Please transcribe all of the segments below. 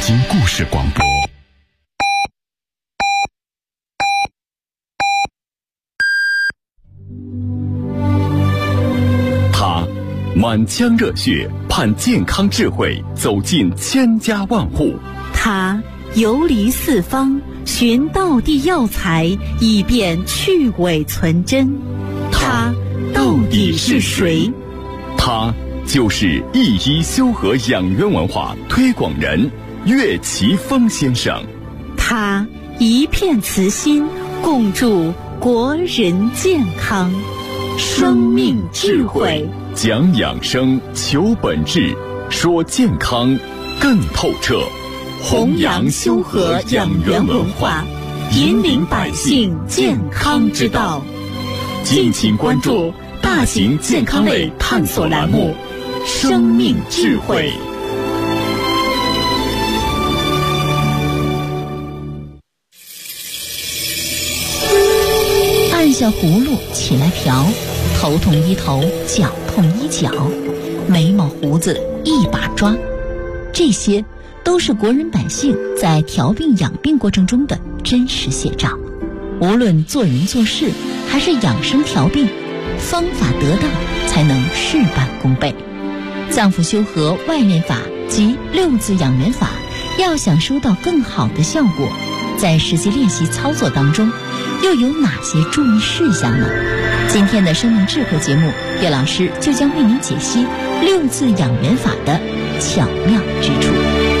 京故事广播。他满腔热血，盼健康智慧走进千家万户。 他游离四方，寻道地药材，以便去伪存真。他到底是谁？ 他就是一一修和养元文化推广人岳奇峰先生。 他一片慈心，共筑国人健康。生命智慧， 讲养生，求本质，说健康更透彻。 弘扬修和养元文化，引领百姓健康之道。敬请关注大型健康类探索栏目《生命智慧》。 按下葫芦起来瓢，头痛医头，脚痛医脚，眉毛胡子一把抓，这些都是国人百姓在调病养病过程中的真实写照。无论做人做事还是养生调病，方法得当才能事半功倍。脏腑修和外练法及6字养元法，要想收到更好的效果，在实际练习操作当中又有哪些注意事项呢？今天的生命智慧节目，岳老师就将为您解析6字养元法的巧妙之处。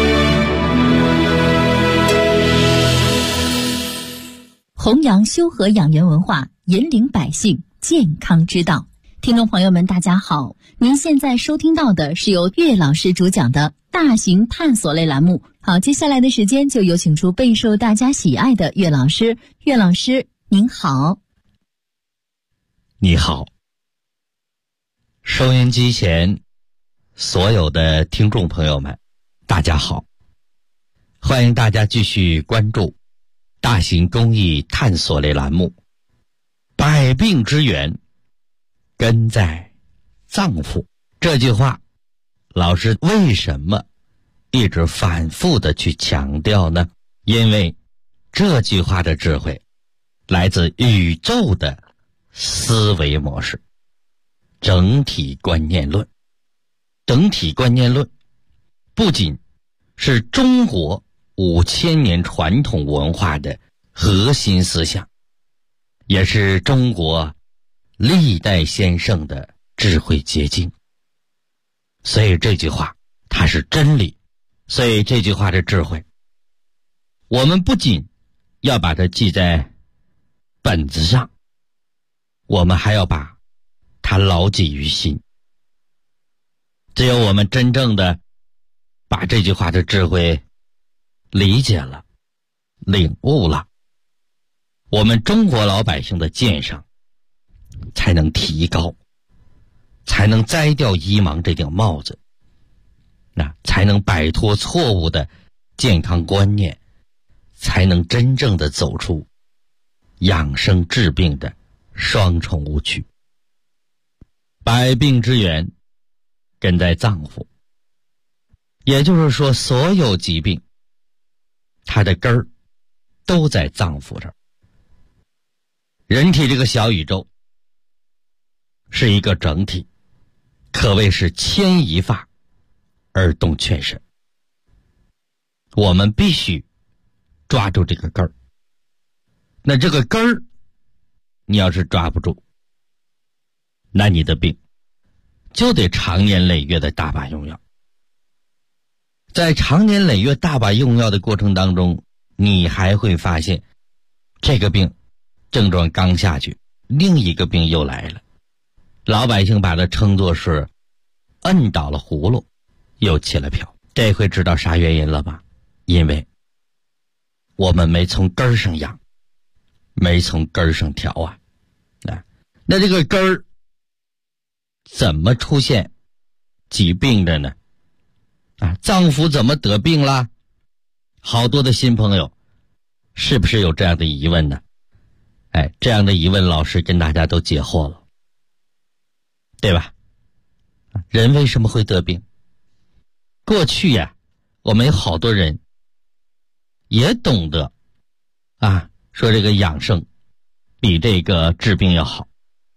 弘扬修和养元文化，引领百姓健康之道。听众朋友们，大家好，您现在收听到的是由岳老师主讲的大型探索类栏目。好，接下来的时间就有请出备受大家喜爱的岳老师。岳老师您好。 你好，收音机前所有的听众朋友们，大家好，欢迎大家继续关注大型公益探索类栏目。百病之源根在脏腑，这句话老师为什么一直反复的去强调呢？因为这句话的智慧来自宇宙的思维模式，整体观念论。整体观念论不仅是中国5000年传统文化的核心思想，也是中国历代先生的智慧结晶。所以这句话它是真理，所以这句话的智慧我们不仅要把它记在本子上，我们还要把它牢记于心。只有我们真正的把这句话的智慧理解了，领悟了，我们中国老百姓的鉴赏才能提高，才能摘掉医盲这顶帽子，才能摆脱错误的健康观念，才能真正的走出养生治病的双重误区。百病之源根在脏腑，也就是说所有疾病它的根儿都在脏腑这儿。人体这个小宇宙是一个整体，可谓是牵一发而动全身。我们必须抓住这个根儿，那这个根儿你要是抓不住，那你的病就得长年累月的大把用药。在长年累月大把用药的过程当中，你还会发现这个病症状刚下去，另一个病又来了。老百姓把它称作是摁倒了葫芦又起了瓢。这回知道啥原因了吧？因为我们没从根儿上养，没从根儿上调啊。那这个根儿怎么出现疾病的呢？脏腑怎么得病啦？好多的新朋友是不是有这样的疑问呢？这样的疑问老师跟大家都解惑了，对吧？人为什么会得病？过去呀，我们有好多人也懂得说这个养生比这个治病要好，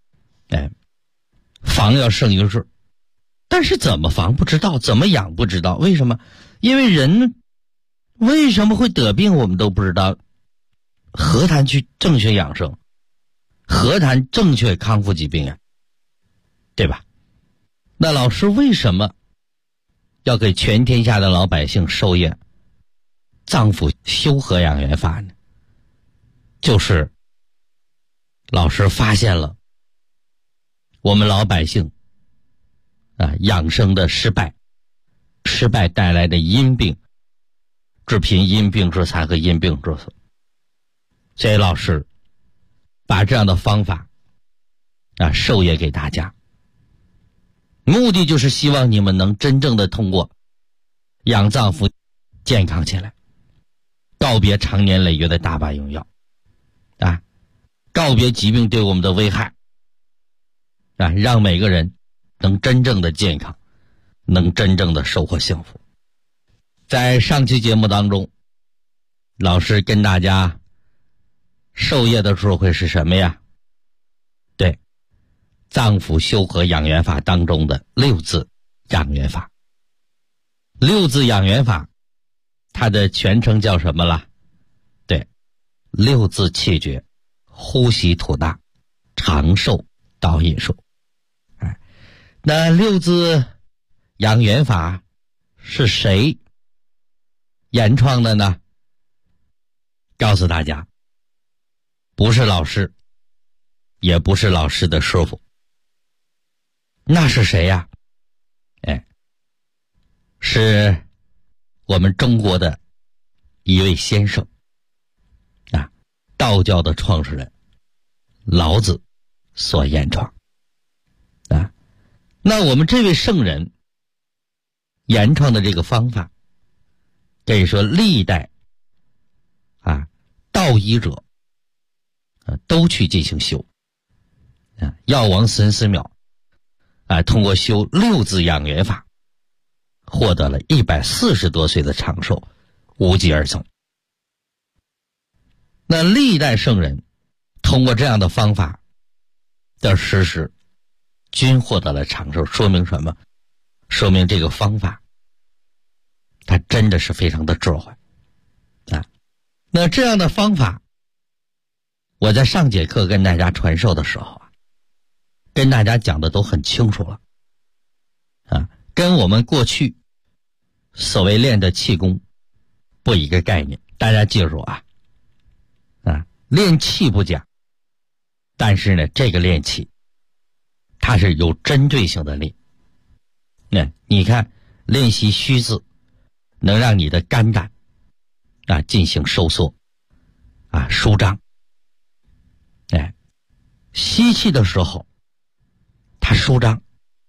防要胜于治。但是怎么防不知道，怎么养不知道。为什么？因为人为什么会得病我们都不知道，何谈去正确养生，何谈正确康复疾病呀，对吧？那老师为什么要给全天下的老百姓授业脏腑修和养元法呢？就是老师发现了我们老百姓养生的失败带来的因病致贫、因病致残和因病致死。所以老师把这样的方法授业给大家，目的就是希望你们能真正的通过养脏腑健康起来，告别常年累月的大把用药告别疾病对我们的危害让每个人能真正的健康，能真正的收获幸福。在上期节目当中，老师跟大家授业的时候会是什么呀？对，脏腑修和养元法当中的六字养元法。六字养元法它的全称叫什么了？对，六字气诀，呼吸吐纳，长寿导引术。那六字养元法是谁研创的呢？告诉大家，不是老师，也不是老师的师傅，那是谁呀？是我们中国的一位先生道教的创始人老子所研创那我们这位圣人研创的这个方法，可以说历代道医者都去进行修药王孙思邈通过修六字养元法获得了140多岁的长寿，无疾而终。那历代圣人通过这样的方法的实施均获得了长寿，说明什么？说明这个方法它真的是非常的智慧那这样的方法我在上节课跟大家传授的时候跟大家讲的都很清楚了跟我们过去所谓练的气功不一个概念。大家记住练气不假，但是呢这个练气它是有针对性的练。你看练习虚字能让你的肝胆进行收缩舒张。吸气的时候它舒张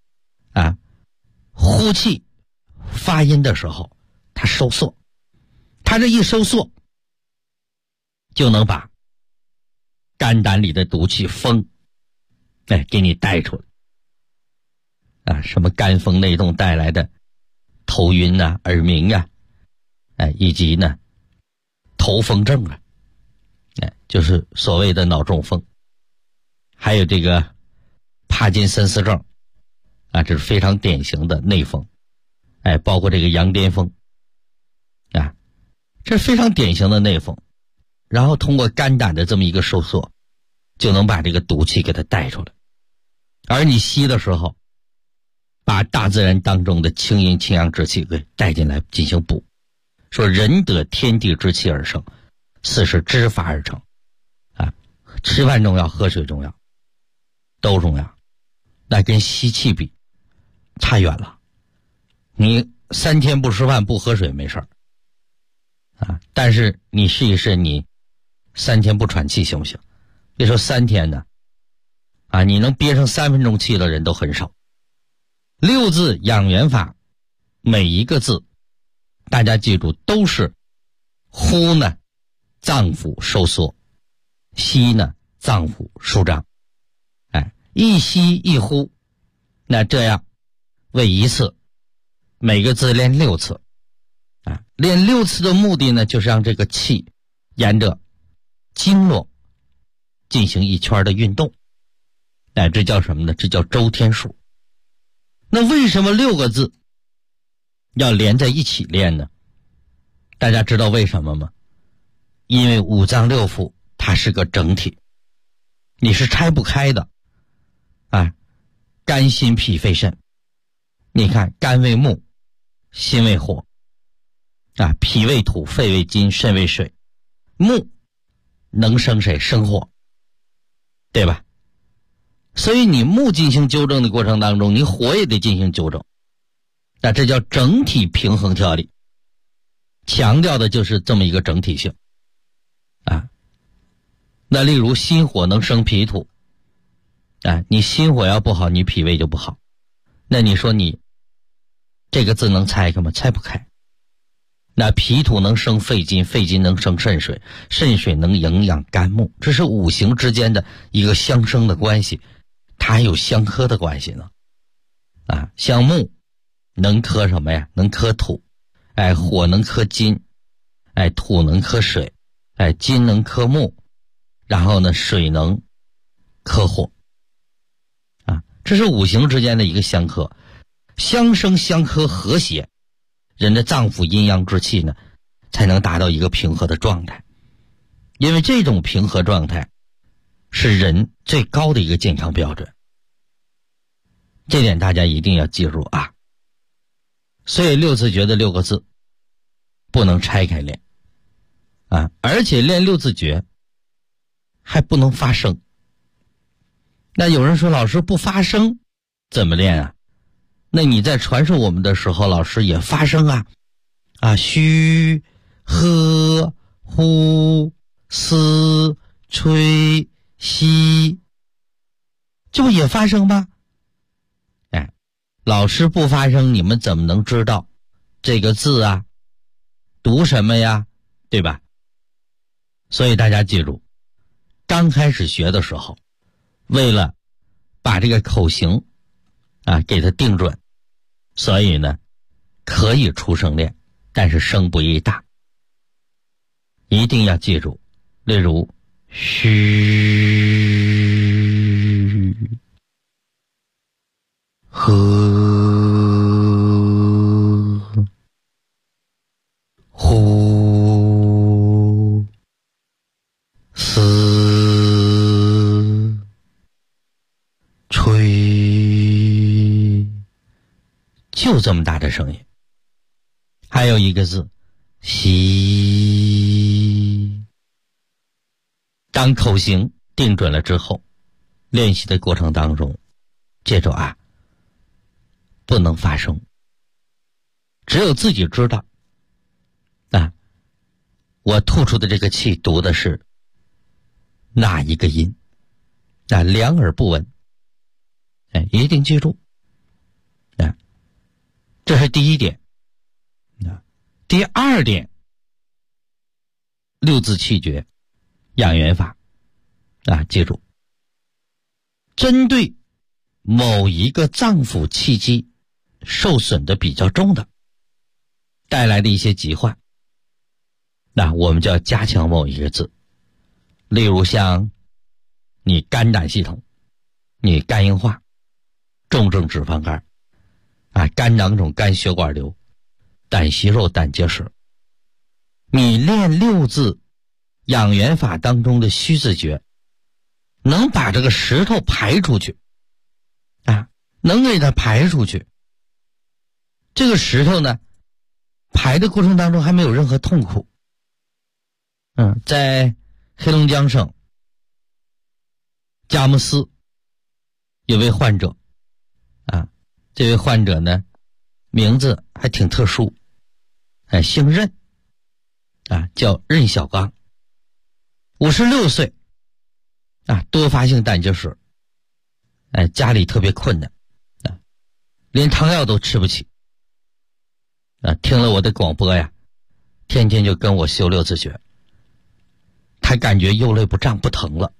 呼气发音的时候它收缩。它这一收缩就能把肝胆里的毒气风给你带出来什么肝风内动带来的头晕耳鸣以及呢头风症就是所谓的脑中风，还有这个帕金森氏症这是非常典型的内风包括这个羊癫疯这是非常典型的内风。然后通过肝胆的这么一个收缩就能把这个毒气给它带出来。而你吸的时候把大自然当中的清阴清阳之气给带进来进行补。说人得天地之气而生，四是知法而成吃饭重要，喝水重要，都重要。那跟吸气比差远了。你3天不吃饭不喝水没事儿但是你试一试，你3天不喘气行不行？别说3天呢你能憋上3分钟气的人都很少。六字养元法每一个字大家记住都是呼呢脏腑收缩，吸呢脏腑舒张一吸一呼。那这样为一次，每个字练6次， 练6次的目的呢，就是让这个气沿着经络进行一圈的运动。这叫什么呢？这叫周天数。那为什么6个字要连在一起练呢？大家知道为什么吗？因为五脏六腑它是个整体，你是拆不开的。肝心脾肺肾，你看肝为木，心为火，脾为土，肺为金，肾为水。木能生谁？生火，对吧？所以你木进行纠正的过程当中，你火也得进行纠正。这叫整体平衡调理，强调的就是这么一个整体性。那例如心火能生脾土，你心火要不好，你脾胃就不好。那你说你这个字能拆开吗？拆不开。那脾土能生肺金，肺金能生肾水，肾水能营养肝木，这是五行之间的一个相生的关系，它还有相克的关系呢。像木能克什么呀？能克土，火能克金，土能克水，金能克木，然后呢，水能克火。这是五行之间的一个相克，相生相克和谐，人的脏腑阴阳之气呢，才能达到一个平和的状态。因为这种平和状态是人最高的一个健康标准，这点大家一定要记住啊。所以6字诀的6个字不能拆开练而且练6字诀还不能发声。那有人说，老师不发声怎么练啊？那你在传授我们的时候，老师也发声嘘、喝、呼、嘶、吹、吸，这不也发声吗？老师不发声，你们怎么能知道这个字读什么呀？对吧？所以大家记住，刚开始学的时候，为了把这个口型给它定准，所以呢可以出声练，但是声不宜大，一定要记住。例如嘘、喝、呼、嘶、吹，就这么大的声音。还有一个字吸。当口型定准了之后，练习的过程当中，记住不能发声，只有自己知道我吐出的这个气读的是哪一个音，两耳不闻，一定记住这是第一点。第二点，6字气诀养元法记住，针对某一个脏腑气机受损的比较重的，带来的一些疾患，我们就要加强某一个字。例如像你肝胆系统，你肝硬化、重症脂肪肝肝囊肿、肝血管瘤、胆息肉、胆结石，你练6字养元法当中的虚字诀，能把这个石头排出去能给它排出去。这个石头呢，排的过程当中还没有任何痛苦。在黑龙江省佳木斯有位患者这位患者呢，名字还挺特殊，姓任叫任小刚，56岁多发性胆结石，家里特别困难连汤药都吃不起听了我的广播天天就跟我修6字诀。他感觉右肋不胀不疼了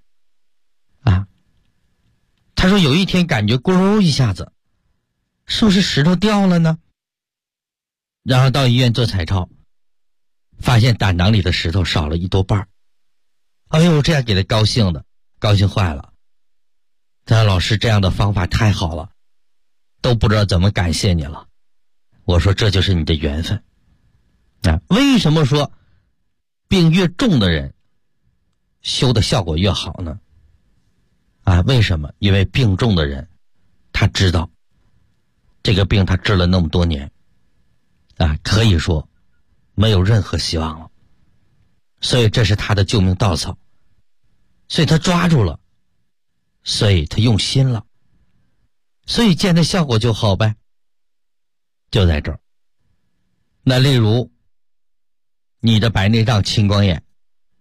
他说有一天感觉咕噜一下子，是不是石头掉了呢？ 然后到医院做彩超，发现胆囊里的石头少了1多半。哎呦，这样给他高兴坏了。他说老师这样的方法太好了，都不知道怎么感谢你了。我说这就是你的缘分。为什么说病越重的人修的效果越好呢？为什么？因为病重的人他知道这个病他治了那么多年可以说没有任何希望了，所以这是他的救命稻草，所以他抓住了，所以他用心了，所以见的效果就好呗，就在这儿。那例如你的白内障、青光眼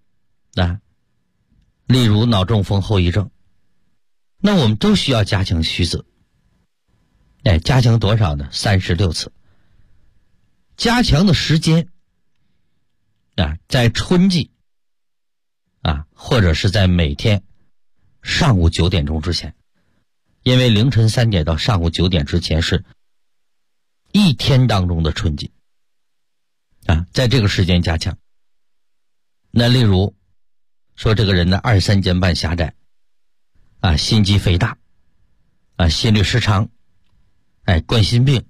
例如脑中风后遗症，那我们都需要加强须子。加强多少呢？36次。加强的时间在春季或者是在每天上午9点钟之前，因为凌晨3点到上午9点之前是一天当中的春季在这个时间加强。那例如说这个人的23间瓣狭窄心肌肥大心律失常冠心病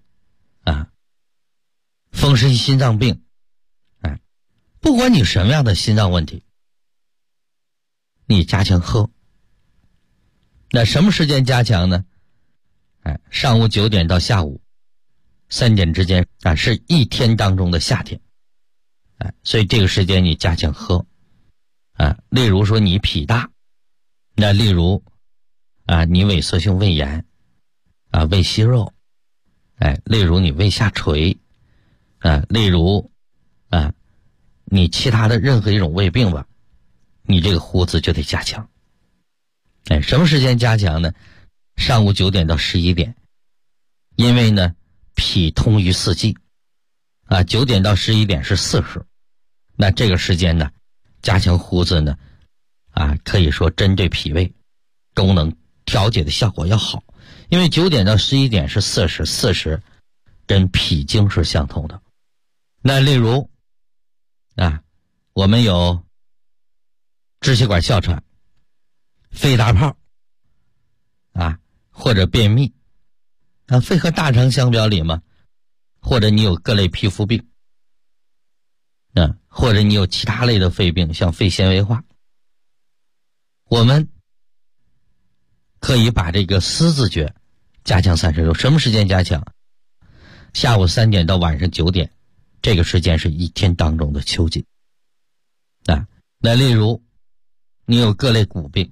风湿心脏病不管你什么样的心脏问题，你加强喝。那什么时间加强呢？上午9点到下午3点之间是一天当中的夏天所以这个时间你加强喝例如说你脾大，那例如你萎缩性胃炎胃息肉例如你胃下垂例如你其他的任何一种胃病吧，你这个胡子就得加强。什么时间加强呢？上午9点到11点，因为呢脾通于四季9点到11点是4时，那这个时间呢加强胡子呢可以说针对脾胃功能调节的效果要好，因为9点到11点是4时，4时跟脾经是相同的。那例如我们有支气管哮喘、肺大泡或者便秘肺和大肠相表里嘛，或者你有各类皮肤病或者你有其他类的肺病，像肺纤维化，我们可以把这个丝字诀加强36。什么时间加强？下午3点到晚上9点，这个时间是一天当中的秋季那例如你有各类骨病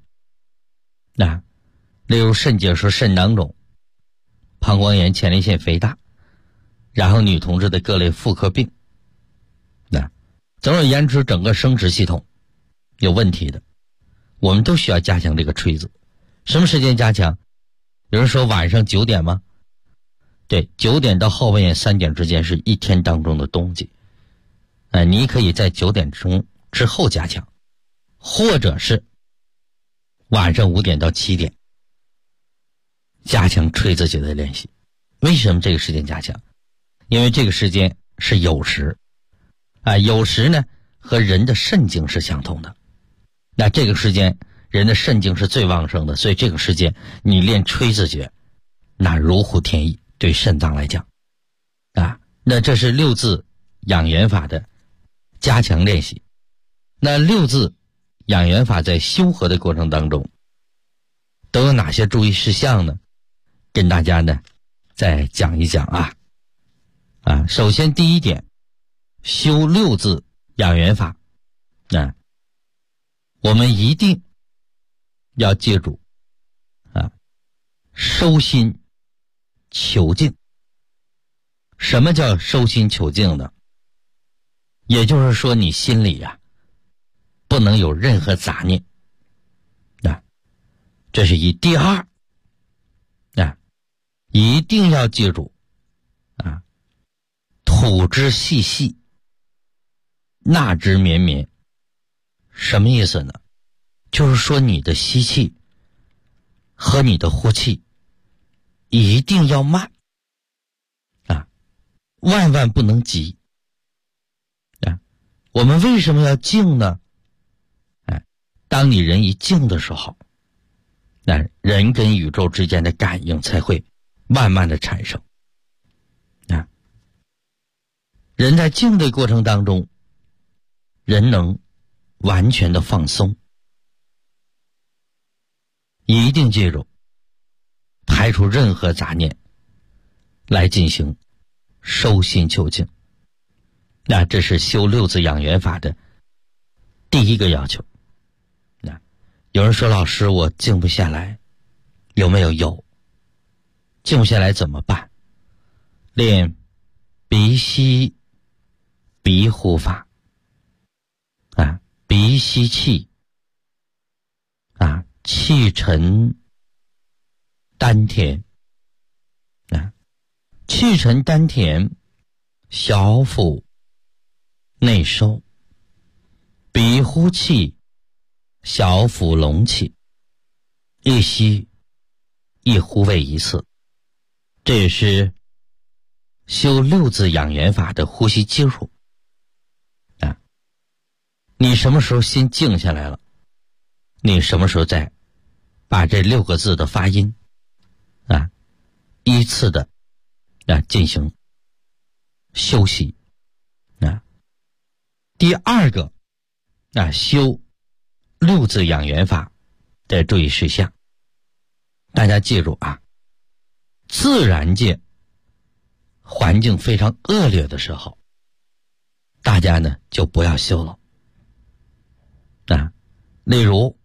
例如肾结石、肾囊肿、膀胱炎、前列腺肥大，然后女同志的各类妇科病总而言之整个生殖系统有问题的，我们都需要加强这个吹子。什么时间加强？有人说晚上9点吗？对，9点到后半夜3点之间是一天当中的冬季你可以在9点钟之后加强，或者是晚上5点到7点加强吹子诀的练习。为什么这个时间加强？因为这个时间是酉时酉时呢和人的肾经是相同的，那这个时间人的肾经是最旺盛的，所以这个时间你练吹子诀那如虎添翼，对肾脏来讲那这是6字养元法的加强练习。那6字养元法在修和的过程当中都有哪些注意事项呢？跟大家呢再讲一讲首先第一点，修6字养元法我们一定要记住收心求静。什么叫收心求静呢？也就是说你心里不能有任何杂念这是一。第二一定要记住吐之细细，纳之绵绵。什么意思呢？就是说你的吸气和你的呼气一定要慢万万不能急啊！我们为什么要静呢？当你人一静的时候，那人跟宇宙之间的感应才会慢慢的产生啊。人在静的过程当中，人能完全的放松。一定记住，排除任何杂念，来进行收心求静。那这是修六字养元法的第一个要求。有人说，老师，我静不下来，有没有？有。静不下来怎么办？练鼻吸鼻呼法啊，鼻吸气啊，气沉丹田啊，气沉丹田，小腹内收，鼻呼气，小腹隆起，一吸一呼为一次。这也是修六字养元法的呼吸技术啊。你什么时候心静下来了，你什么时候再把这6个字的发音啊依次的进行休息啊。第二个修六字养元法的注意事项，大家记住啊，自然界环境非常恶劣的时候，大家呢就不要修了啊。例如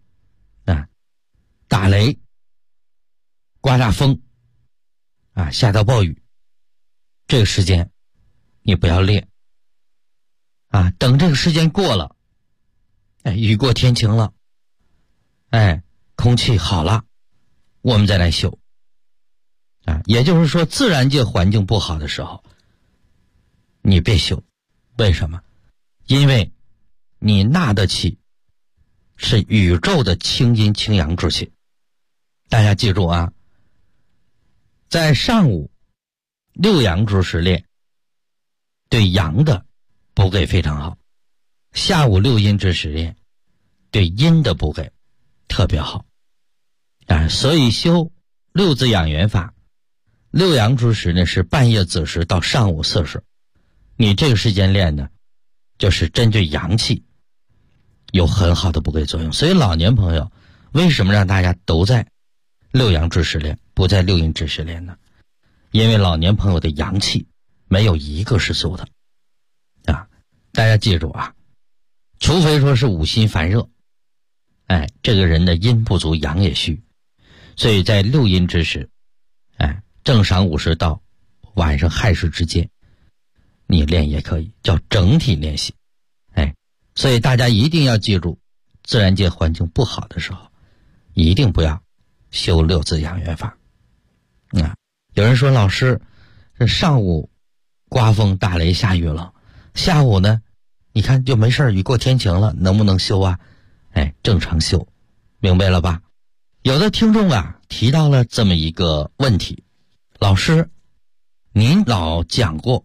打雷、刮大风啊，下到暴雨，这个时间你不要练啊。等这个时间过了，雨过天晴了，空气好了，我们再来修啊。也就是说，自然界环境不好的时候，你别修。为什么？因为你纳的气是宇宙的清阴清阳之气。大家记住啊，在上午6阳之时练，对阳的补给非常好；下午6阴之时练，对阴的补给特别好啊。所以修六字养元法，6阳之时呢是半夜子时到上午4时，你这个时间练呢，就是针对阳气有很好的补给作用。所以老年朋友为什么让大家都在6阳之时练，不在6阴之时练呢？因为老年朋友的阳气没有一个是足的啊。大家记住啊，除非说是5心烦热，这个人的阴不足阳也虚，所以在6阴之时，正晌午时到晚上亥时之间，你练也可以，叫整体练习。所以大家一定要记住，自然界环境不好的时候，一定不要修六字养元法啊。有人说，老师，这上午刮风打雷下雨了，下午呢你看就没事，雨过天晴了，能不能修啊？正常修，明白了吧？有的听众提到了这么一个问题，老师，您老讲过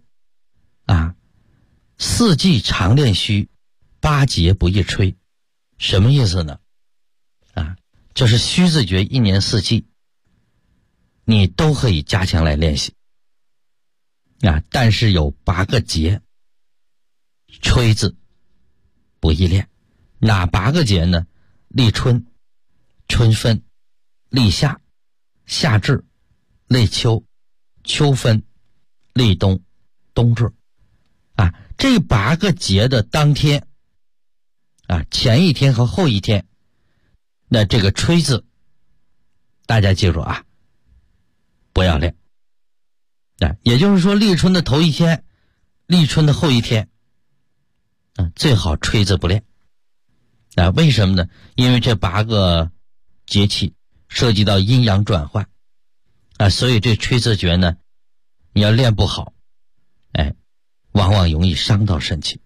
4季常练虚，8节不易吹，什么意思呢？就是虚字诀1年4季你都可以加强来练习但是有8个节吹字不易练。哪8个节呢？立春、春分、立夏、夏至、立秋、秋分、立冬、冬至这8个节的当天前一天和后一天，那这个吹字大家记住不要练也就是说，立春的头一天、立春的后一天最好吹字不练为什么呢？因为这8个节气涉及到阴阳转换所以这吹字诀呢，你要练不好往往容易伤到肾气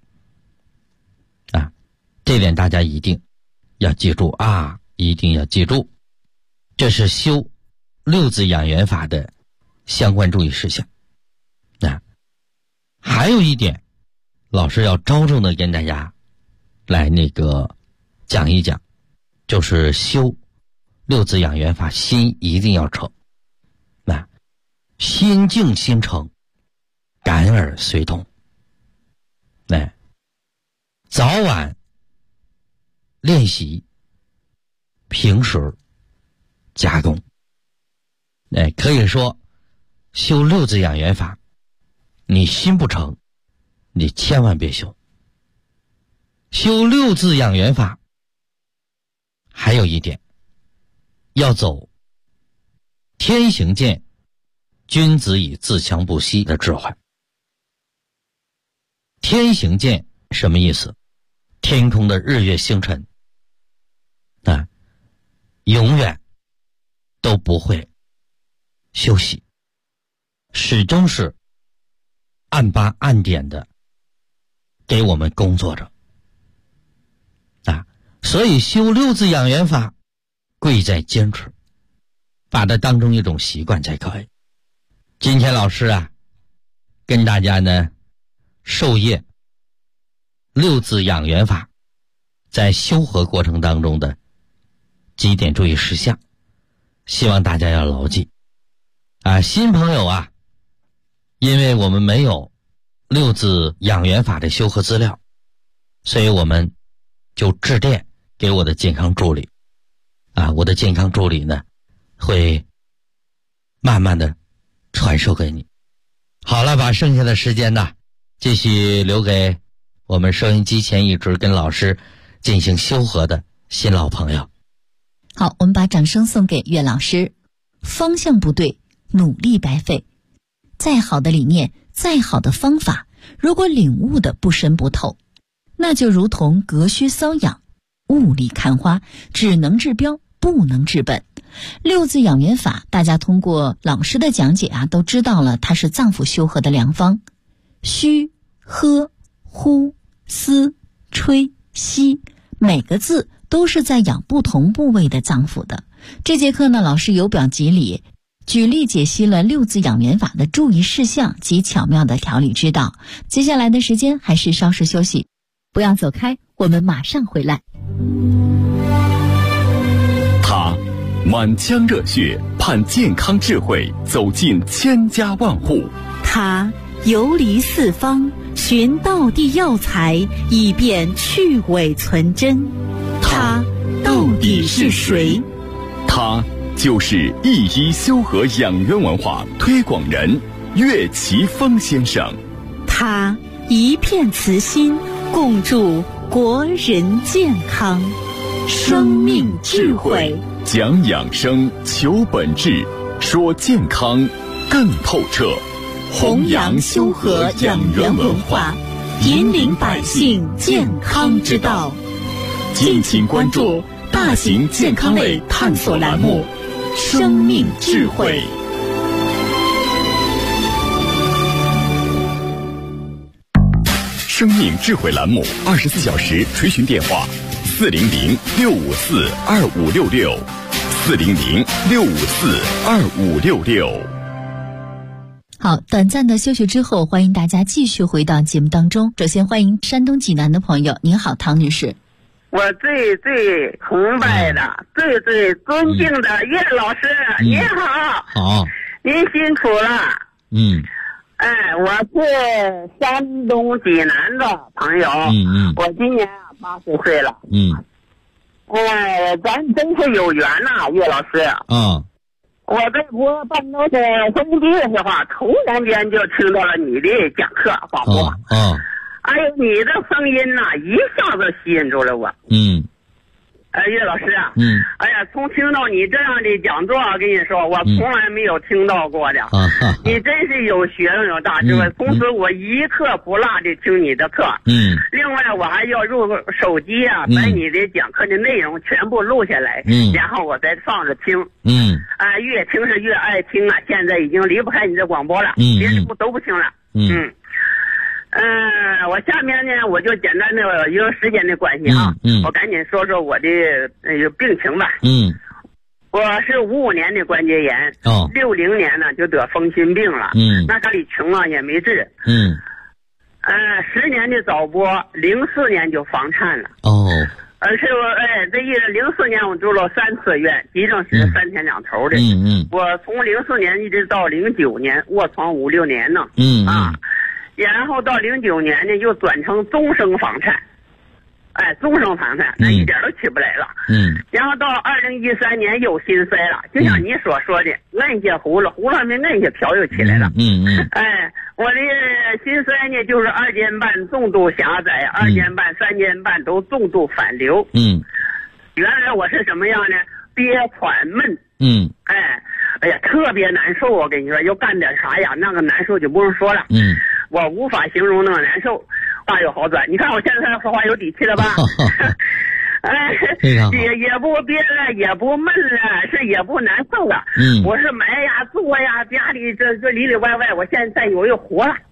这点大家一定要记住一定要记住，这是修六字养元法的相关注意事项还有一点，老师要着重的跟大家来讲一讲，就是修六字养元法，心一定要诚。心静心诚，感而随动。早晚练习，平时加工。可以说修六字养元法，你心不诚，你千万别修。修六字养元法还有一点，要走天行健，君子以自强不息的智慧。天行健什么意思？天空的日月星辰永远都不会休息，始终是按八按点的给我们工作着所以修六字养元法贵在坚持，把它当成一种习惯才可以。今天老师跟大家呢授业六字养元法在修和过程当中的几点注意事项，希望大家要牢记新朋友因为我们没有六字养元法的修和资料，所以我们就致电给我的健康助理我的健康助理呢会慢慢的传授给你。好了，把剩下的时间呢继续留给我们收音机前一直跟老师进行修和的新老朋友。 好，我们把掌声送给岳老师。方向不对，努力白费。再好的理念，再好的方法，如果领悟的不深不透，那就如同隔靴搔痒，雾里看花，只能治标，不能治本。六字养元法，大家通过老师的讲解都知道了，它是脏腑修和的良方。虚、喝、呼、吸、吹、吸，每个字都是在养不同部位的脏腑的。这节课呢，老师有表及里，举例解析了六字养元法的注意事项及巧妙的调理之道。接下来的时间还是稍事休息，不要走开，我们马上回来。 他满腔热血盼健康智慧走进千家万户， 他游离四方寻道地药材，以便去伪存真。他到底是谁？ 他就是一一修和养元文化推广人岳奇峰先生。 他一片慈心，共筑国人健康。生命智慧， 讲养生，求本质，说健康更透彻。 弘扬修和养元文化，引领百姓健康之道。 敬请关注大型健康类探索栏目《生命智慧》。生命智慧栏目24小时垂询电话：400-654-2566，400-654-2566。 好，短暂的休息之后，欢迎大家继续回到节目当中。首先欢迎山东济南的朋友，您好，唐女士。 我最最崇拜的、最最尊敬的岳老师，您好。 好， 您辛苦了。我是山东济南的朋友。我今年80岁了。咱真是有缘呐，岳老师。我在我办公室收音机的时候，突然间就听到了你的讲课广播。哎呦，你的声音一下子吸引住了我。岳老师哎呀，从听到你这样的讲座，跟你说，我从来没有听到过的。你真是有学问有大智慧。同时，我一刻不落的听你的课。另外，我还要用手机把你的讲课的内容全部录下来，然后我再放着听。越听是越爱听现在已经离不开你的广播了，别的都不听了。我下面呢，我就简单的因为时间的关系我赶紧说说我的病情吧。我是55年的关节炎，60年呢就得风心病了。那家里穷也没治。 10年的早搏，04年就房颤了。 哦。 而且这04年我住了3次院，急诊室3天2头的。我从04年一直到09年卧床5、6年呢。然后到09年呢又转成终生房颤。终生房颤，那一点都起不来了。然后到2013年又心衰了，就像你所说的，摁下葫芦没摁下瓢又起来了。我的心衰呢，就是2间半重度狭窄，2间半、3间半都重度反流。原来我是什么样呢？憋喘闷。哎呀，特别难受。我跟你说，要干点啥呀，那个难受就不用说了。我无法形容那个难受。大有好转，你看我现在说话有底气了吧？也不憋了，也不闷了，也不难受了。我是埋呀做呀，家里这里里外外，我现在我又活了。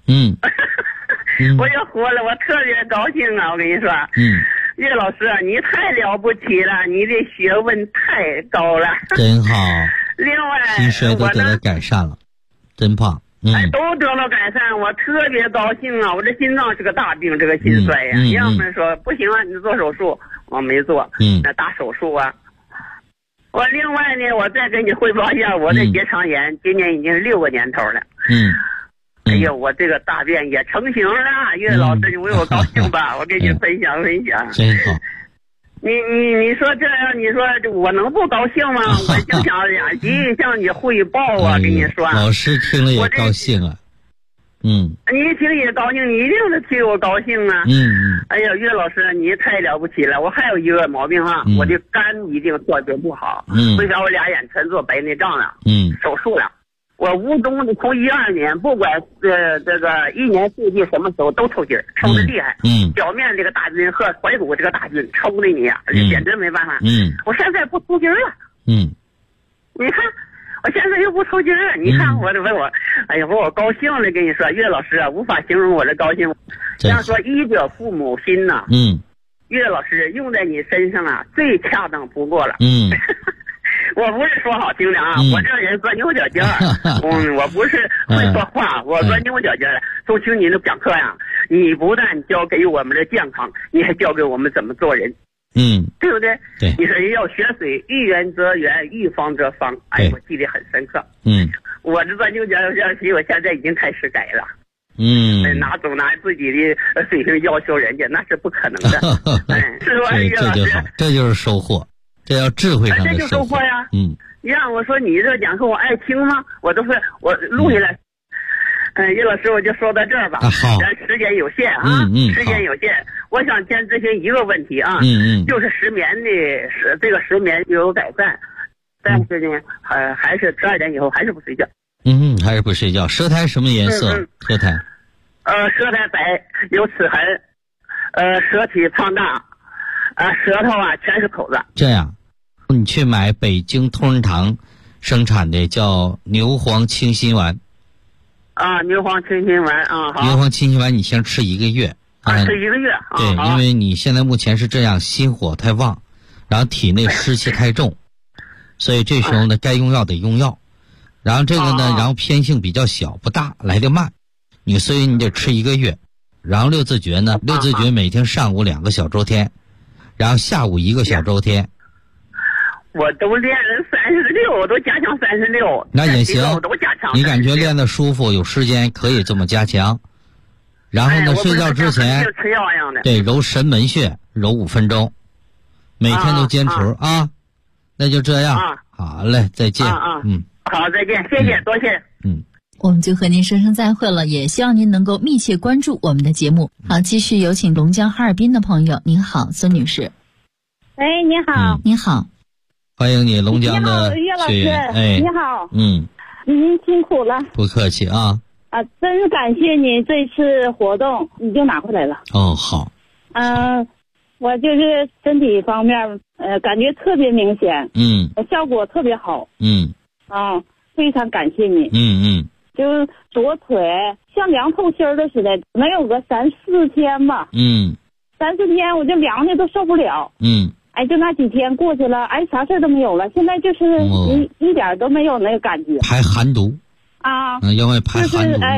我又活了，我特别高兴啊！我跟你说，岳老师，你太了不起了，你的学问太高了， 真好。 另外， 心衰都得到改善了，真棒。 都得了改善，我特别高兴啊！我这心脏是个大病，这个心衰呀。要么说不行啊，你做手术，我没做。那大手术啊。我另外呢，我再给你汇报一下我的结肠炎，今年已经是6个年头了。哎呦，我这个大便也成型了，岳老师，你为我高兴吧？我给你分享分享。 真好。 你说这样，你说我能不高兴吗？我就想2集向你汇报啊，跟你说。 老师听了也高兴啊。 你一听也高兴，你一定是替我高兴啊。哎呀，岳老师，你太了不起了！我还有一个毛病啊，我的肝一定特别不好。为啥我2眼全做白内障了？手术了。我无中的从12年，不管这个1年4季什么时候都抽筋儿，抽的厉害。表面这个大筋和怀骨这个大筋抽的你呀，简直没办法。我现在不抽筋儿了。你看，我现在又不抽筋儿了。你看我，哎呀，我高兴了。跟你说，岳老师啊，无法形容我的高兴。像说医者父母心呐。岳老师用在你身上啊，最恰当不过了。我不是说好听的啊，我这人钻牛角尖儿。我不是会说话，我钻牛角尖儿。都听你的讲课呀，你不但教给我们的健康，你还教给我们怎么做人。对不对？ 对。 你说人要学水，遇圆则圆，遇方则方。哎，我记得很深刻。我这钻牛角尖儿，我现在已经开始改了。拿自己的水平要求人家，那是不可能的。是吧？ 这就好，这就是收获。这叫智慧上的收获。 这就收获呀。你让我说你这讲课我爱听吗？我录下来。岳老师，我就说到这儿吧。 好。 时间有限啊。时间有限，我想先咨询一个问题啊。就是失眠这个失眠有改善，但是呢，还是12点以后还是不睡觉。 还是不睡觉。舌苔什么颜色？舌苔。 舌苔白，有齿痕，舌体胖大，舌头啊全是口子。 这样。你去买北京同仁堂生产的叫牛黄清心丸。 牛黄清心丸啊，好。 牛黄清心丸你先吃1个月。 吃1个月。 对，因为你现在目前是这样，心火太旺，然后体内湿气太重，所以这时候呢，该用药得用药。然后这个呢，然后偏性比较小，不大，来得慢。所以你得吃1个月。然后六字诀呢，六字诀每天上午2个小周天，然后下午1个小周天。 我都练了36，我都加强36。 那也行， 我都加强。 你感觉练得舒服，有时间可以这么加强。然后呢，睡觉之前对揉神门穴，揉5分钟，每天都坚持啊。那就这样。好嘞，再见。 好，再见，谢谢，多谢。 我们就和您说声再会了，也希望您能够密切关注我们的节目。好，继续有请龙江哈尔滨的朋友。您好，孙女士。 你好。 你好。 欢迎你，龙江的学员。 你好。您辛苦了。 不客气啊。 真感谢你这次活动你就拿回来了。 好。 我就是身体方面感觉特别明显。效果特别好。非常感谢你。就是左腿像凉透心儿的似的，能有个3-4天吧。3-4天我就凉的都受不了。就那几天过去了，啥事都没有了。现在就是一点都没有那个感觉。 排寒毒。 因为排寒毒。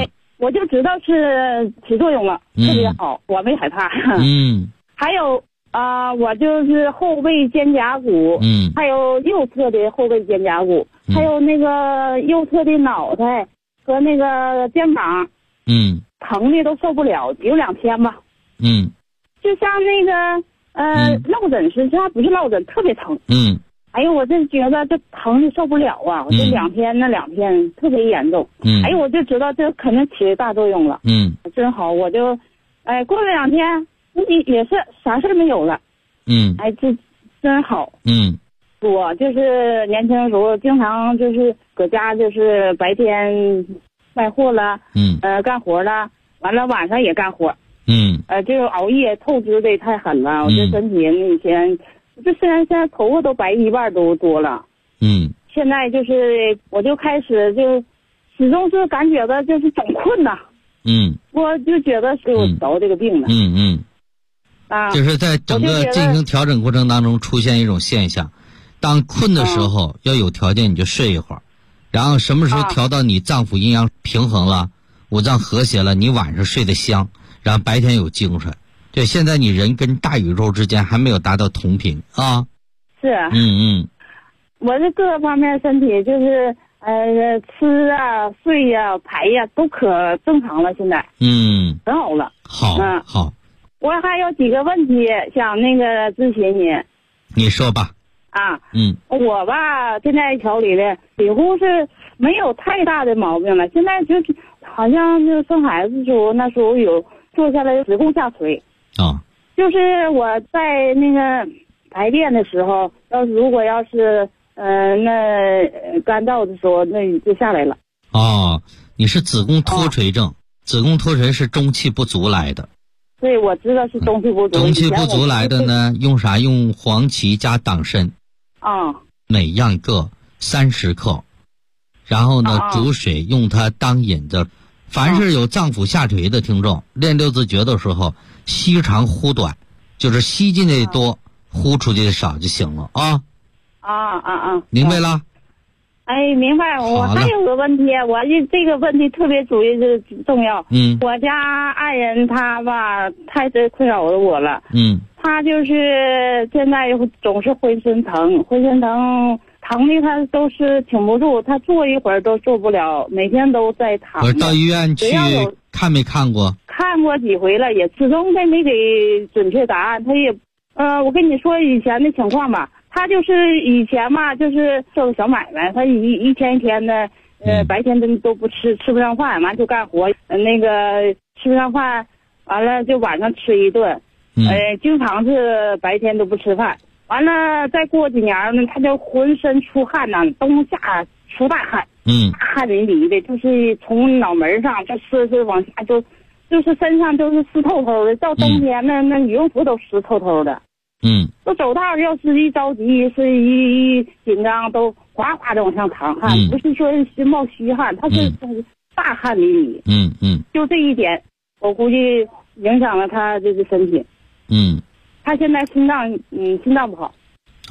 我就知道是起作用了，特别好，我没害怕。还有我就是后背肩胛骨，还有右侧的后背肩胛骨，还有那个右侧的脑袋和那个肩膀，疼的都受不了，有2天吧。就像那个落枕似的，它不是落枕，特别疼。哎呦，我就觉得这疼的受不了啊！我这2天特别严重。哎呦，我就知道这肯定起大作用了。真好，我就，过了2天，也是啥事没有了。这真好。我就是年轻的时候，经常就是搁家，就是白天卖货了，干活了，完了晚上也干活。就是熬夜透支的太狠了，我这身体以前。这虽然现在头发都白1半都多了，现在就是我就开始就始终是感觉到就是总困呐，我就觉得是我得这个病了， 就是在整个进行调整过程当中出现一种现象，当困的时候要有条件你就睡一会儿，然后什么时候调到你脏腑阴阳平衡了，五脏和谐了，你晚上睡得香，然后白天有精神。对，现在你人跟大宇宙之间还没有达到同频啊。 是。我这各个方面身体就是吃啊、睡呀、排呀都可正常了，现在。很好了。 好。好。 我还有几个问题想那个咨询你。 你说吧。 我吧现在调理的几乎是没有太大的毛病了，现在就是好像就生孩子的时候，那时候有做下来子宫下垂。就是我在那个排便的时候，如果是那干燥的时候，那就下来了。 你是子宫脱垂症，子宫脱垂是中气不足来的。 对，我知道是中气不足。 中气不足来的呢，用啥？用黄芪加党参。每样各30克，然后呢煮水用它当引子。凡是有脏腑下垂的听众，练六字诀的时候，吸长呼短，就是吸进的多，呼出去的少就行了啊。明白了？ 明白。我还有个问题，我这个问题特别重要。我家爱人他吧，太困扰我了。他就是现在总是浑身疼，疼的他都是挺不住，他坐一会儿都坐不了，每天都在躺。 我到医院去看没看过？ 看过几回了，也始终他没给准确答案。他也，我跟你说以前的情况吧，他就是以前嘛，就是做个小买卖，他一天一天的，白天都不吃不上饭，完就干活，那个吃不上饭，完了就晚上吃一顿，经常是白天都不吃饭。完了，再过几年呢，他就浑身出汗呐，冬夏出大汗，汗淋漓的，就是从脑门上就是往下就是身上都是湿透透的，到冬天那羽绒服都湿透透的，都走道要是一着急，是一紧张都哗哗的往上淌汗，不是说是冒虚汗，他是大汗淋漓，就这一点，我估计影响了他这个身体，他现在心脏不好。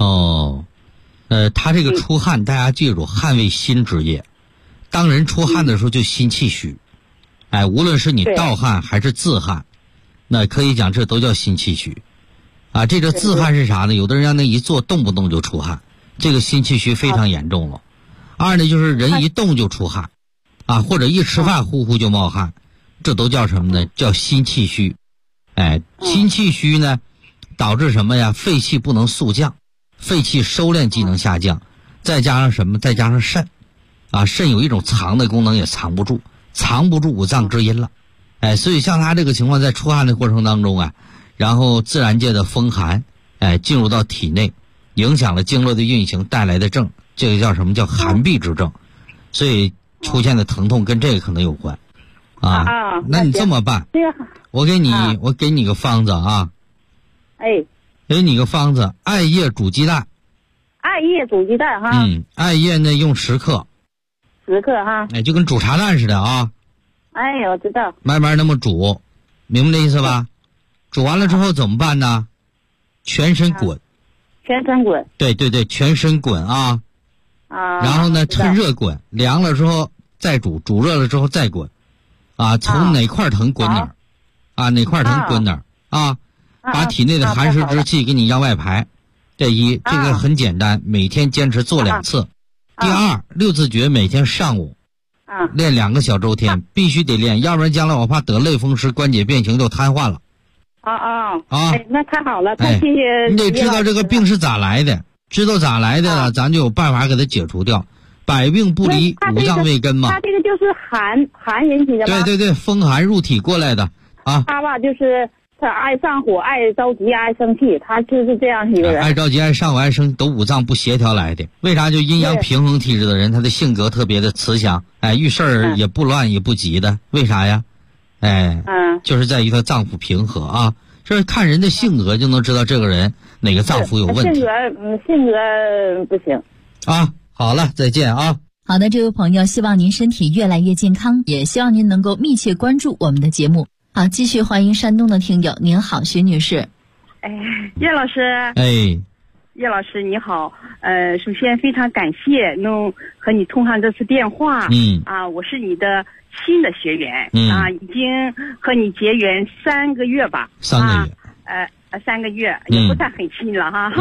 他这个出汗，大家记住，汗为心之液。当人出汗的时候，就心气虚。无论是你盗汗还是自汗，那可以讲这都叫心气虚。这个自汗是啥呢？有的人让那一坐动不动就出汗，这个心气虚非常严重了。二呢，就是人一动就出汗，或者一吃饭呼呼就冒汗，这都叫什么呢？叫心气虚。心气虚呢，导致什么呀？肺气不能速降，肺气收敛机能下降，再加上什么？再加上肾，肾有一种藏的功能也藏不住五脏之阴了。所以像他这个情况，在出汗的过程当中然后自然界的风寒进入到体内，影响了经络的运行带来的症，这个叫什么？叫寒痹之症。所以出现的疼痛跟这个可能有关那你这么办，我给你个方子给你个方子，艾叶煮鸡蛋。 艾叶煮鸡蛋哈。 艾叶呢用10克。 10克哈。 就跟煮茶蛋似的我知道。 慢慢那么煮，明白这意思吧？煮完了之后怎么办呢？全身滚。 全身滚。 对，全身滚然后呢，趁热滚，凉了之后再煮，煮热了之后再滚啊，从哪块疼滚哪儿，啊，哪块疼滚哪儿啊，把体内的寒湿之气给你让外排。这一，这个很简单，每天坚持做2次。第二，6字诀每天上午练2个小周天，必须得练，要不然将来我怕得类风湿、关节变形就瘫痪了。 那太好了，太谢谢。 你得知道这个病是咋来的，知道咋来的，咱就有办法给它解除掉。百病不离五脏未根嘛。 他这个就是寒引起的吗？ 对，风寒入体过来的啊。 他吧，就是他爱上火、爱着急、爱生气，他就是这样一个人。 爱着急、爱上火、爱生气，都五脏不协调来的。为啥？就阴阳平衡体质的人，他的性格特别的慈祥，遇事儿也不乱也不急的。为啥呀？就是在于他脏腑平和啊。这看人的性格就能知道这个人哪个脏腑有问题。 性格不行啊。好了，再见啊。 好的，这位朋友，希望您身体越来越健康，也希望您能够密切关注我们的节目。好，继续欢迎山东的听友。您好，徐女士。 叶老师。叶老师你好，首先非常感谢能和你通上这次电话。我是你的新的学员。已经和你结缘3个月吧。 3个月。 3个月也不算很新了哈。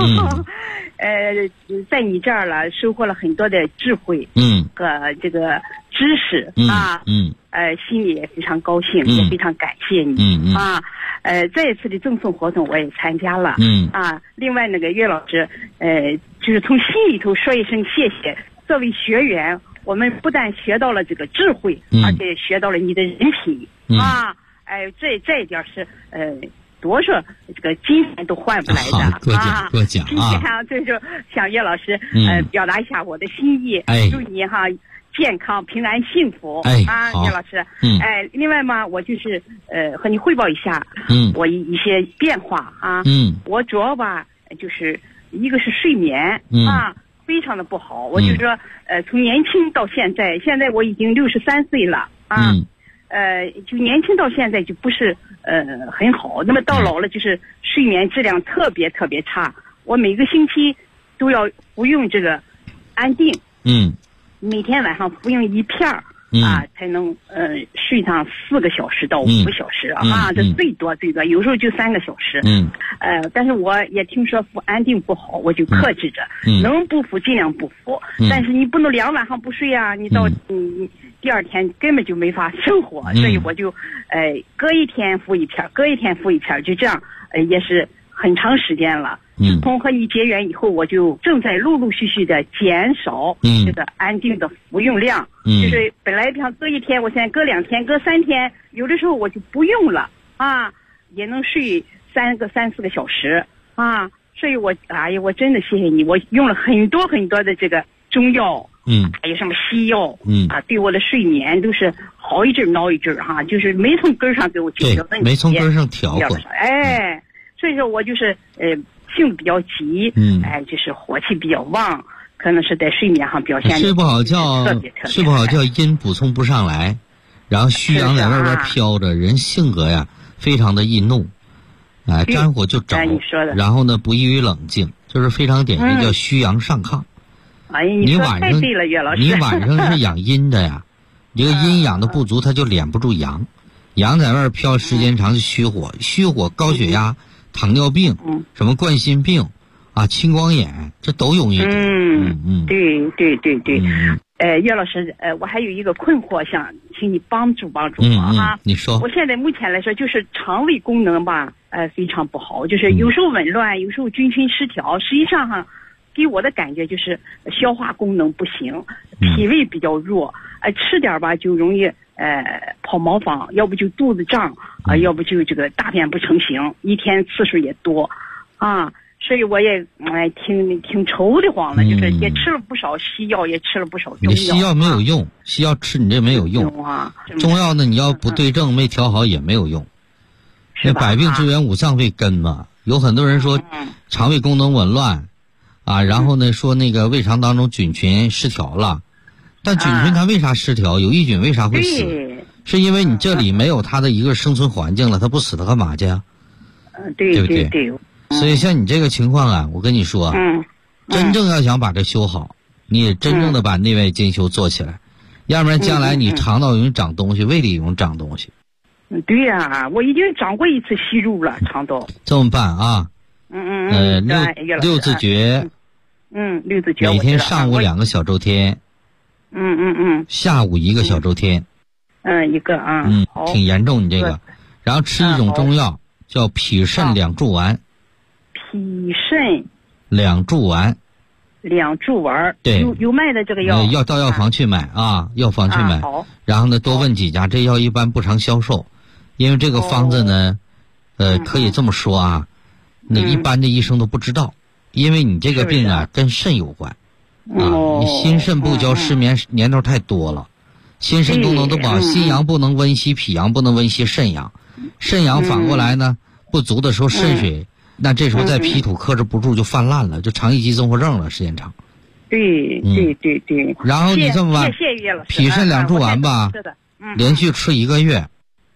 在你这儿了，收获了很多的智慧。和这个知识心里也非常高兴，也非常感谢你。这一次的赠送活动我也参加了。另外那个岳老师，就是从心里头说一声谢谢。作为学员，我们不但学到了这个智慧，而且学到了你的人品。这一点是多少这个金钱都换不来的。 多讲今天这就向岳老师表达一下我的心意。祝你健康平安幸福。岳老师。另外嘛，我就是和你汇报一下我一些变化啊。我主要吧就是一个是睡眠非常的不好。我就说从年轻到现在我已经63岁了就年轻到现在就不是很好。那么到老了就是睡眠质量特别特别差。我每个星期都要服用这个安定。每天晚上服用1片才能睡上4个小时到5个小时这最多，有时候就3个小时。但是我也听说服安定不好，我就克制着，能不服尽量不服。但是你不能2晚上不睡啊，你到第2天根本就没法生活。所以我就隔一天服1片，隔一天服1片，就这样也是很长时间了。自从和你结缘以后，我就正在陆续的减少这个安定的服用量。就是本来像隔1天，我现在隔2天、隔3天，有的时候我就不用了也能睡3、4个小时所以我真的谢谢你，我用了很多的这个中药，还有什么西药，对我的睡眠都是好一阵闹一阵就是没从根上给我解决问题， 没从根上调过。 所以说我就是性子比较急，就是火气比较旺，可能是在睡眠上表现。 睡不好觉，阴补充不上来，然后虚阳在外边飘着，人性格呀非常的易怒，沾火就着，然后呢不易于冷静，就是非常典型叫虚阳上亢。 你说太对了，岳老师。 你晚上是养阴的呀，这个阴养的不足，它就敛不住阳，阳在外飘时间长就虚火，高血压、糖尿病，什么冠心病青光眼，这都容易得。 对。岳老师，我还有一个困惑，想请你帮助我你说。 我现在目前来说，就是肠胃功能吧，非常不好，就是有时候紊乱，有时候菌群失调。实际上给我的感觉就是消化功能不行，脾胃比较弱，吃点吧就容易跑茅房，要不就肚子胀要不就这个大便不成形，一天次数也多所以我也挺愁的慌了，就是也吃了不少西药，也吃了不少中药。 你西药没有用，西药吃你这没有用中药呢，你要不对症没调好也没有用。那百病之源五脏未根嘛，有很多人说肠胃功能紊乱然后呢说那个胃肠当中菌群失调了，但菌群它为啥失调？有益菌为啥会死？是因为你这里没有它的一个生存环境了，它不死它干嘛去呀？对不对？所以像你这个情况我跟你说真正要想把这修好，你也真正的把内外兼修做起来， 要不然将来你肠道容易长东西，胃里容易长东西。 对呀，我已经长过一次息肉了，肠道。 这么办啊？六字诀。 六字诀。 每天上午2个小周天。下午1个小周天。 一个啊。 挺严重你这个。然后吃一种中药，叫脾肾两助丸。 脾肾两助丸。 两助丸。 对。 有卖的这个药。 要到药房去买啊，药房去买。 好。 然后呢，多问几家，这药一般不常销售，因为这个方子呢，可以这么说啊，那一般的医生都不知道，因为你这个病啊跟肾有关。你心肾不交，失眠年头太多了，心肾功能都不好，心阳不能温煦脾阳，不能温煦肾阳，肾阳反过来呢不足的时候肾水，那这时候在脾土克制不住就泛滥了，就肠易激综合症了，时间长。 对。 然后你这么办， 谢岳老师， 脾肾两助丸吧，连续吃1个月。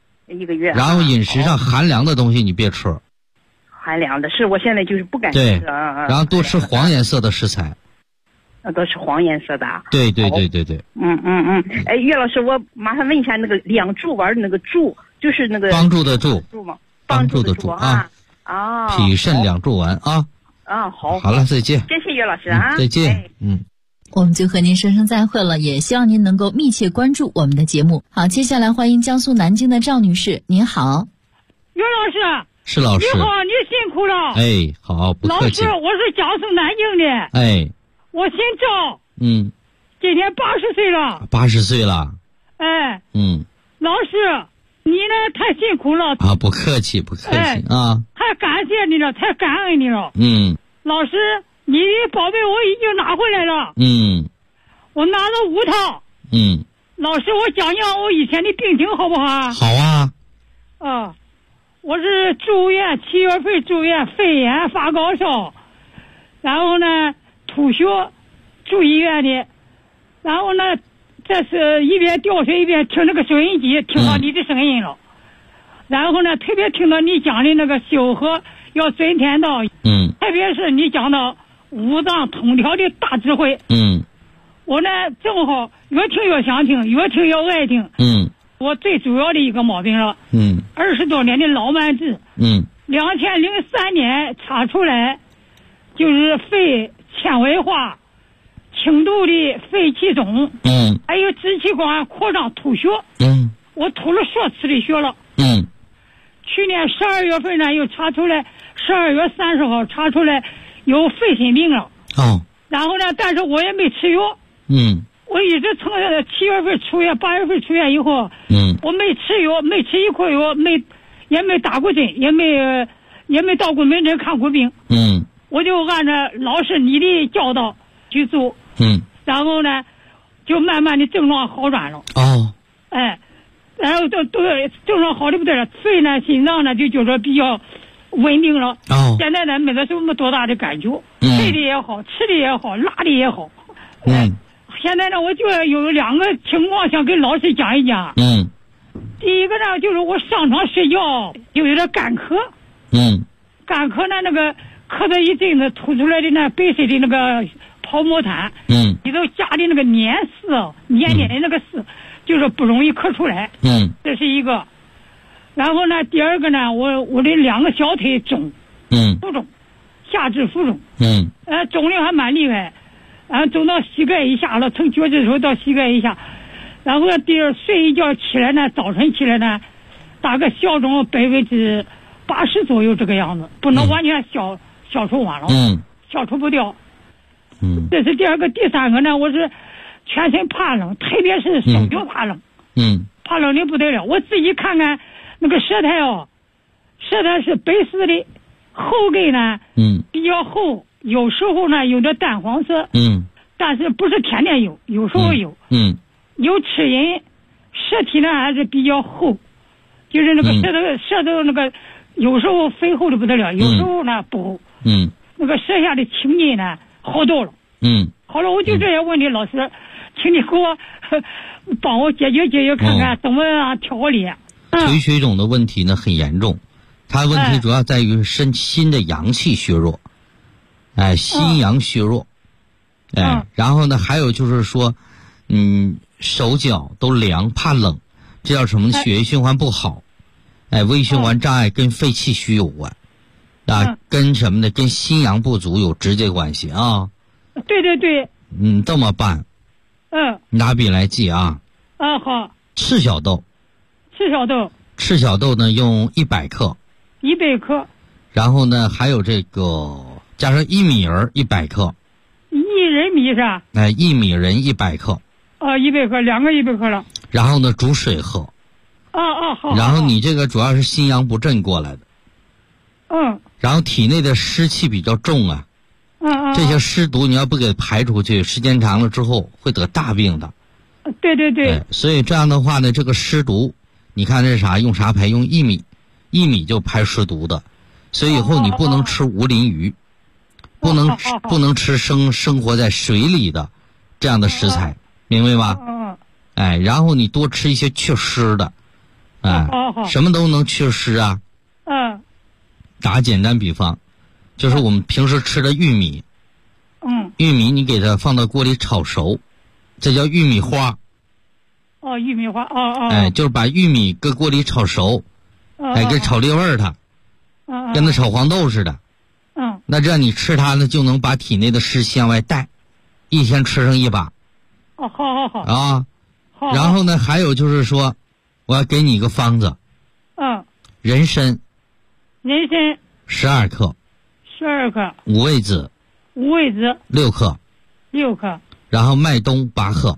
1个月。 然后饮食上寒凉的东西你别吃。 寒凉的是我现在就是不敢吃。 对。然后多吃黄颜色的食材。 都是黄颜色的。 对。 哎，岳老师，我马上问一下，那个两助丸那个助就是那个帮助的助吗？ 帮助的助啊。脾肾两助丸啊。 好。 好了，再见。 谢谢岳老师啊。 再见。 我们就和您说声再会了，也希望您能够密切关注我们的节目。好，接下来欢迎江苏南京的赵女士，您好。 岳老师。 是老师。 你好，你辛苦了。 哎，好，不客气。 老师，我是江苏南京的。 哎。 我姓赵。今年80岁了。 80岁了。 哎。老师，你呢太辛苦了。 不客气啊。 太感谢你了，太感恩你了。老师，你的宝贝我已经拿回来了。我拿了5套。老师，我讲讲我以前的病情好不好？ 好啊。 我是住院7月份住院，肺炎发高烧，然后呢吐血住医院的，然后呢这是一边吊水一边听那个收音机，听到你的声音了。然后呢特别听到你讲的那个修和要遵天道。特别是你讲到五脏通调的大智慧。我呢正好越听越想听，越听越爱听。我最主要的一个毛病了。20多年的老慢支。2003年查出来就是肺纤维化，轻度的肺气肿。还有支气管扩张吐血。我吐了10次的血了。去年12月份呢又查出来，12月30号查出来有肺心病了。然后呢但是我也没吃药。我一直从7月份出院8月份出院以后，我没吃药，没吃一块药，也没打过针，也没到过门诊看过病。我就按照老师你的教导去做。然后呢就慢慢的症状好转了。然后都症状好的不得了，肺呢心脏呢就觉得比较稳定了。现在呢没得什么多大的感觉，睡的也好，吃的也好，拉的也好。现在呢我就有2个情况想跟老师讲一讲。第一个呢就是我上床睡觉就有点干咳。干咳呢那个咳的一阵子吐出来的那白色的那个泡沫痰。里头加的那个黏丝，黏的那个丝，就是不容易咳出来。这是一个。然后呢第二个呢我的2个小腿肿。浮肿，下肢浮肿。肿的还蛮厉害。肿到膝盖以下了，从脚趾头到膝盖以下。然后第二睡一觉起来呢，早晨起来呢，大概消肿80%左右这个样子，不能完全消除完了。消除不掉。这是第二个。第三个呢，我是全身怕冷，特别是手脚怕冷。怕冷的不得了。我自己看看那个舌苔舌苔是白丝的，后根呢比较厚，有时候呢有点淡黄色。但是不是天天有，有时候有。有齿龈，舌体呢还是比较厚，就是那个舌头那个有时候肥厚的不得了，有时候呢不厚。那个舌下的青筋呢好多了。好了，我就这些问题，老师请你给我帮我解决看看怎么样调理。 腿水肿的问题呢很严重，它问题主要在于心的阳气虚弱。心阳虚弱。然后呢还有就是说手脚都凉，怕冷，这叫什么？血液循环不好。微循环障碍跟肺气虚有关，跟什么呢？跟心阳不足有直接关系啊。 对对对。 这么办。拿笔来记啊。 好。 赤小豆。赤小豆呢用100克。 100克。 然后呢还有这个加上薏米仁100克。 薏仁米是吧？ 薏米仁100克。 100克，2个100克了。 然后呢煮水喝。 好。 然后你这个主要是心阳不振过来的。然后体内的湿气比较重啊。这些湿毒你要不给排出去，时间长了之后会得大病的。 对。 所以这样的话呢，这个湿毒，你看这是啥？用啥排？用薏米，薏米就排湿毒的。所以以后你不能吃无鳞鱼，不能吃生活在水里的这样的食材，明白吗？然后你多吃一些祛湿的。什么都能祛湿啊。打简单比方，就是我们平时吃的玉米。玉米你给它放到锅里炒熟，这叫玉米花。 玉米花。 就是把玉米搁锅里炒熟，给炒裂味儿它，跟那炒黄豆似的。那这样你吃它呢，就能把体内的湿气向外带，一天吃上1把。 好。 然后呢，还有就是说，我要给你一个方子。人参。12克。五味子。6克。然后麦冬8克。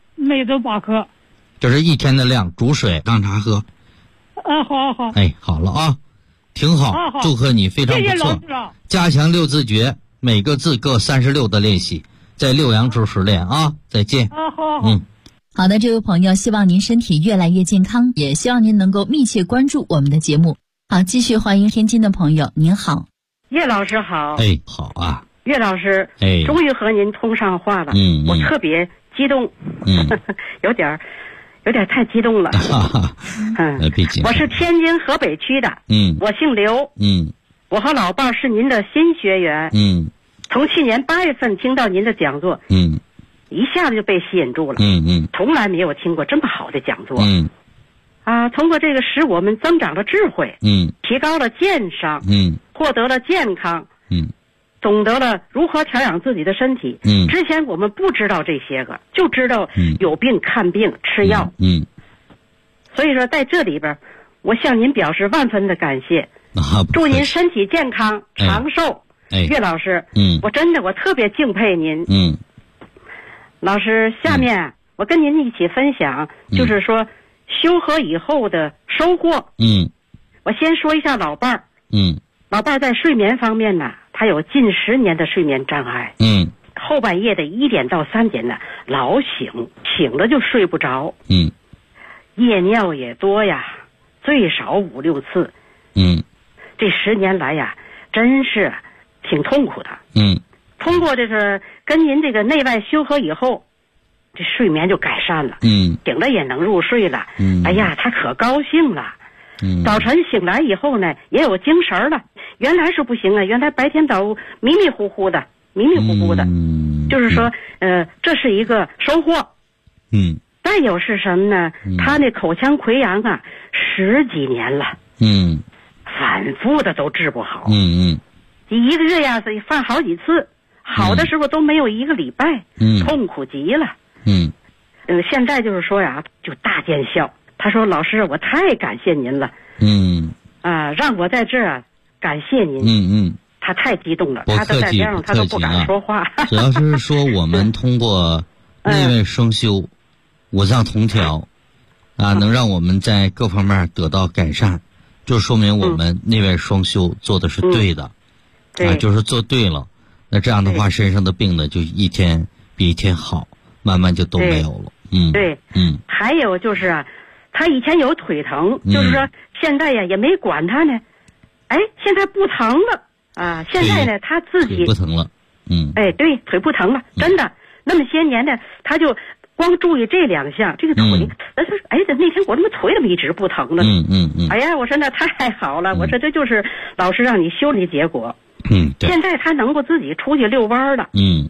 这是一天的量，煮水当茶喝。 好。 好了啊，挺好。祝贺你，非常不错。 谢谢老师了。 加强6字诀，每个字各36的练习，在6阳之时练啊。再见。 好。 好的，这位朋友，希望您身体越来越健康，也希望您能够密切关注我们的节目。好，继续欢迎天津的朋友，您好。 岳老师好。 好啊。 岳老师，终于和您通上话了。我特别激动。有点太激动了。我是天津河北区的。我姓刘。我和老伴儿是您的新学员。从去年8月份听到您的讲座。一下子就被吸引住了。从来没有听过这么好的讲座。通过这个使我们增长了智慧。提高了健商。获得了健康。懂得了如何调养自己的身体。之前我们不知道这些个，就知道有病看病吃药。所以说在这里边，我向您表示万分的感谢。祝您身体健康长寿。岳老师，我特别敬佩您。老师，下面我跟您一起分享，就是说修和以后的收获。我先说一下老伴儿。老伴儿在睡眠方面呢，他有近10年的睡眠障碍。后半夜的1点到3点呢，老醒了就睡不着。夜尿也多呀，最少5、6次。这10年来呀，真是挺痛苦的。通过这个跟您这个内外修和以后，这睡眠就改善了。醒了也能入睡了。哎呀，他可高兴了。早晨醒来以后呢，也有精神了。原来是不行啊，原来白天早迷迷糊糊的。就是说，这是一个收获。再有是什么呢？他那口腔溃疡啊，10几年了。反复的都治不好。1个月呀，犯好几次，好的时候都没有1个礼拜。痛苦极了。现在就是说呀，就大见效。他说：“老师，我太感谢您了。让我在这儿感谢您。他太激动了，他都在边上，他都不敢说话。 主要是说我们通过内外双修、五脏同调，能让我们在各方面得到改善，就说明我们内外双修做的是对的。就是做对了。那这样的话，身上的病呢，就一天比一天好，慢慢就都没有了。 还有就是啊。他以前有腿疼，就是说现在呀也没管他呢，现在不疼了啊！现在呢他自己腿不疼了。 对，腿不疼了，真的。那么些年呢，他就光注意这2项，这个腿，那天我怎么腿怎么一直不疼呢？哎呀，我说那太好了，我说这就是老师让你修的结果。现在他能够自己出去遛弯了。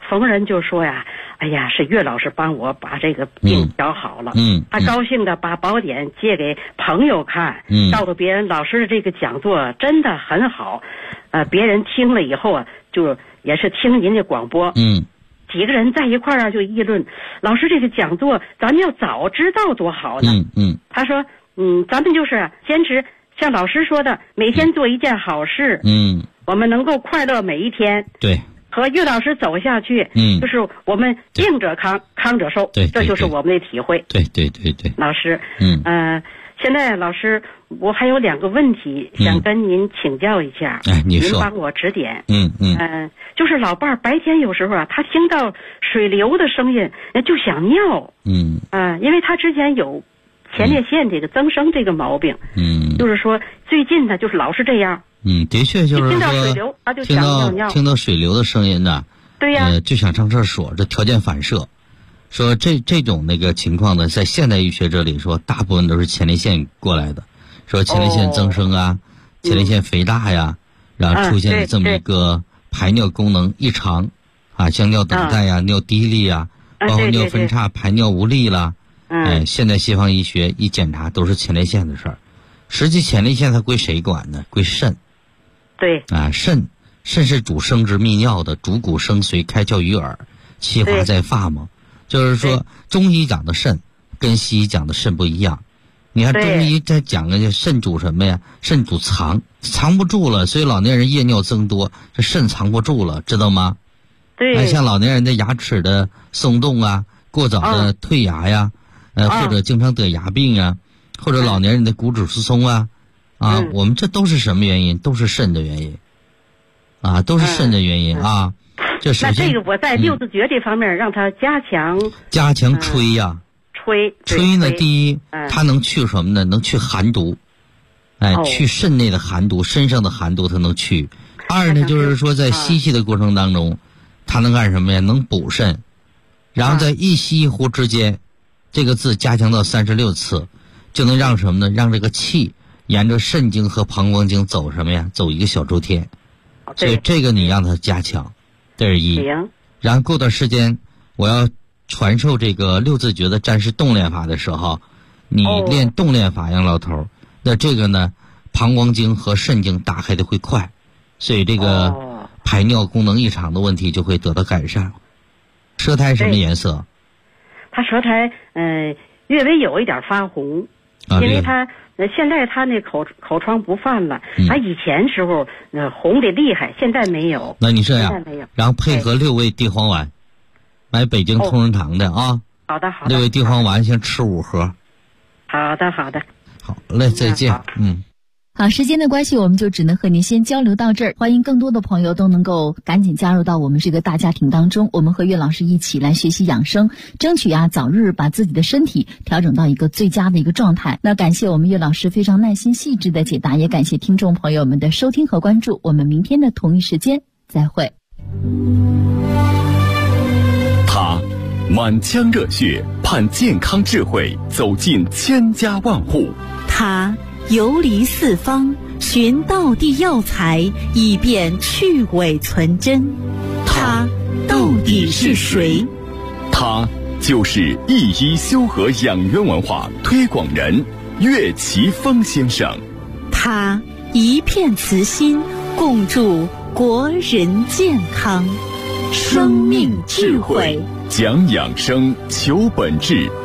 逢人就说呀，哎呀，是岳老师帮我把这个病调好了。他高兴的把宝典借给朋友看，告诉别人老师的这个讲座真的很好。别人听了以后啊，就也是听您的广播。几个人在一块儿啊，就议论老师这个讲座，咱们要早知道多好呢。他说，咱们就是坚持像老师说的，每天做一件好事。我们能够快乐每一天。 对。 和岳老师走下去，就是我们病者康，康者寿。 对， 这就是我们的体会。 对。 老师，现在老师，我还有2个问题想跟您请教一下。 你说。 您帮我指点。就是老伴儿白天有时候啊，他听到水流的声音就想尿。因为他之前有前列腺这个增生这个毛病。就是说最近呢，就是老是这样。 的确就是说听到水流他就想尿尿， 听到水流的声音呢， 对呀， 就想上厕所，这条件反射。说这种那个情况呢，在现代医学这里说，大部分都是前列腺过来的。说前列腺增生啊，前列腺肥大呀，然后出现了这么一个排尿功能异常啊，像尿等待呀、尿滴沥呀，包括尿分叉、排尿无力啦。现在西方医学一检查都是前列腺的事儿。实际前列腺它归谁管呢？归肾。 对啊， 肾是主生殖泌尿的，主骨生髓，开窍于耳，气化在发嘛。就是说，中医讲的肾跟西医讲的肾不一样。你看中医在讲的肾主什么呀？肾主藏不住了，所以老年人夜尿增多，这肾藏不住了，知道吗？ 对。 像老年人的牙齿的松动啊，过早的退牙呀，或者经常得牙病啊，或者老年人的骨质疏松啊。我们这都是什么原因？都是肾的原因，都是肾的原因啊。这首先， 那这个我在六字诀这方面让他加强吹呀，吹呢，第一，它能去什么呢？能去寒毒，去肾内的寒毒，身上的寒毒它能去。二呢，就是说在吸气的过程当中，它能干什么呀？能补肾。然后在一吸一呼之间，这个字加强到36次，就能让什么呢？让这个气沿着肾经和膀胱经走什么呀？走一个小周天。所以这个你让它加强，这是一。然后过段时间我要传授这个六字诀的战士动练法的时候，你练动练法，杨老头，那这个呢，膀胱经和肾经打开的会快，所以这个排尿功能异常的问题就会得到改善。舌苔什么颜色？ 他舌苔略微有一点发红，因为他现在他那口疮不犯了，他以前时候红的厉害，现在没有。 那你这样，然后配合6味地黄丸，买北京同仁堂的啊。 好的好的。 6味地黄丸先吃5盒。 好的好的。 好嘞，再见。 好，时间的关系，我们就只能和您先交流到这儿。欢迎更多的朋友都能够赶紧加入到我们这个大家庭当中，我们和岳老师一起来学习养生，争取早日把自己的身体调整到一个最佳的一个状态。那感谢我们岳老师非常耐心细致的解答，也感谢听众朋友们的收听和关注。我们明天的同一时间再会。 他满腔热血，盼健康智慧走进千家万户。 他游离四方，寻道地药材，以便去伪存真。他到底是谁？ 他就是一医修和养元文化推广人岳奇峰先生。 他一片慈心，共筑国人健康，生命智慧， 讲养生，求本质。